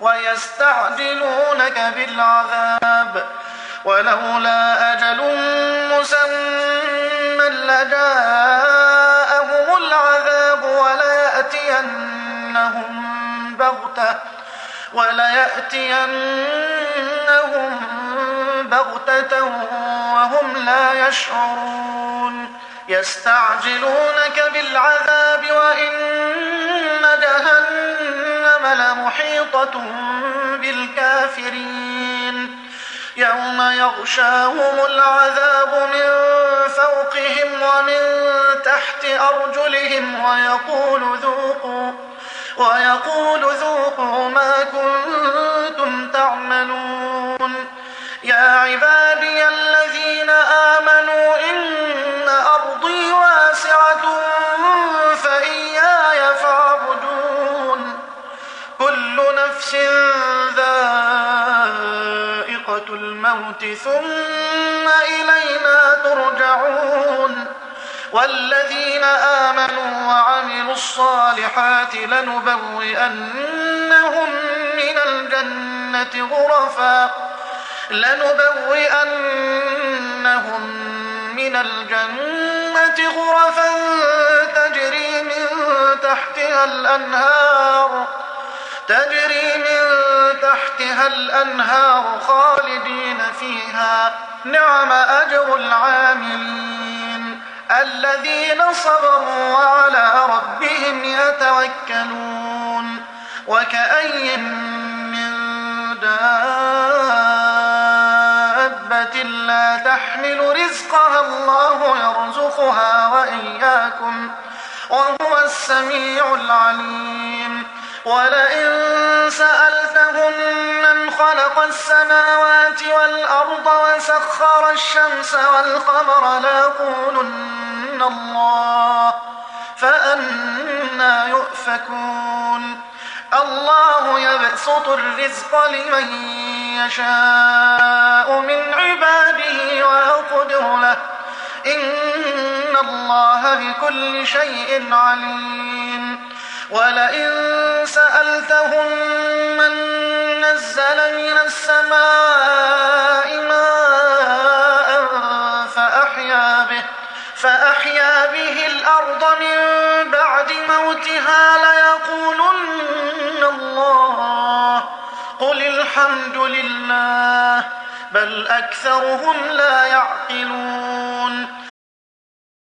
ويستعجلونك بالعذاب ولولا أجل مسمى لجاءهم العذاب وليأتينهم بغتة وهم لا يشعرون يستعجلونك بالعذاب وإن جهنم لمحيطة بالكافرين يوم يغشاهم العذاب من فوقهم ومن تحت أرجلهم ويقول ذوقوا ما كنتم تعملون يا عبادي الذين آمنوا إن أرضي واسعة فإياي فاعبدون كل نفس ذائقة الموت ثم إلينا ترجعون والذين آمنوا وعملوا الصالحات لنبوئنهم من الجنة غرفا تجري من تحتها الأنهار خالدين فيها نعم أجر العاملين الذين صبروا وعلى ربهم يتوكلون وكأي من دابة لا تحمل رزقها الله يرزقها وإياكم وهو السميع العليم ولئن سألتهم من خلق السماوات والأرض وسخر الشمس والقمر ليقولن الله فأنى يؤفكون الله يبسط الرزق لمن يشاء من عباده ويقدر له إن الله بكل شيء عليم ولئن سألتهم من نزل من السماء ماء فأحيا به الأرض من بعد موتها ليقولن الله قل الحمد لله بل أكثرهم لا يعقلون